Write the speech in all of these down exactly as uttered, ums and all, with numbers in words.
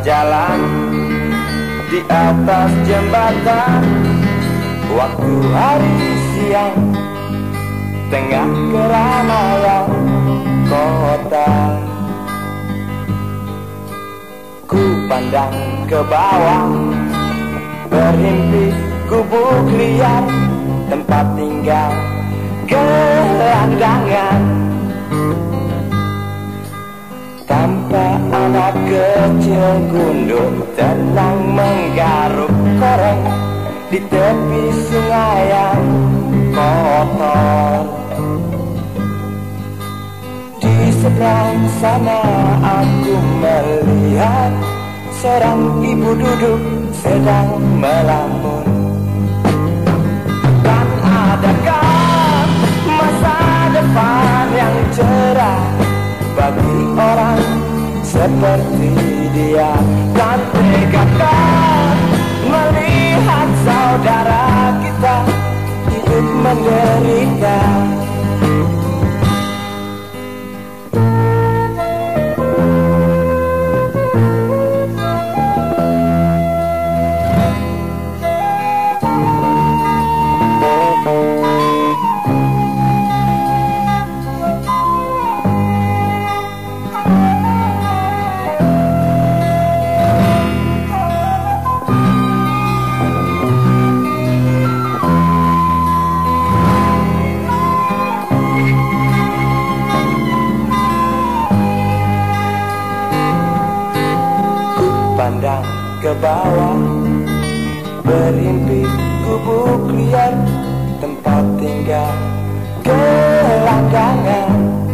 berjalan di atas jembatan, waktu hari siang, tengah keramaian kota. Ku pandang ke bawah, berhimpit gubuk liar, tempat tinggal gelandangan. Tanpa anak kecil gundul tenang menggaruk koreng di tepi sungai yang kotor. Di seberang sana aku melihat seorang ibu duduk sedang melamun. Dan adakah masa depan yang cerah bagi orang seperti dia? Dan tegakah melihat saudara kita hidup menderita? Pandang ke bawah, berhimpit gubuk liar, tempat tinggal gelandangan.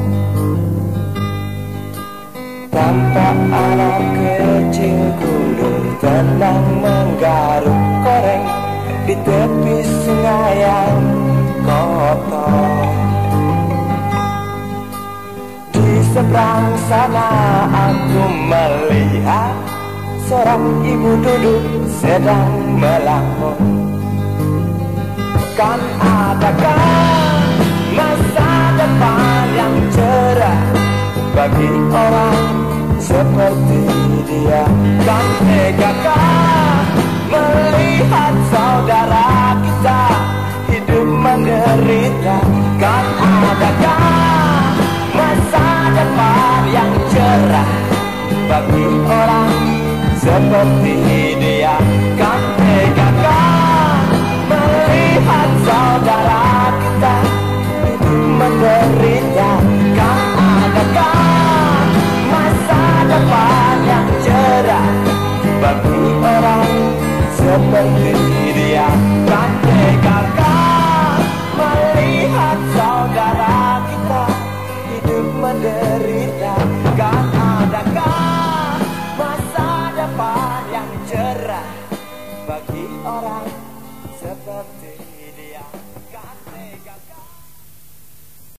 Tanpa anak kecil gundul tenang menggaruk koreng di tepi sungai yang kotor. Di seberang sana aku melihat seorang ibu duduk sedang melamun. Kan adakah masa depan yang cerah bagi orang seperti dia? Dan tegakah melihat saudara kita hidup menderita? Kan adakah masa depan yang cerah bagi orang seperti dia? Kan tegakah melihat saudara kita hidup menderita? Kan adakah masa depan yang cerah bagi orang seperti dia? Kan tegakah melihat saudara kita hidup menderita? Kan adakah masa depan yang cerah bagi orang seperti dia? Kan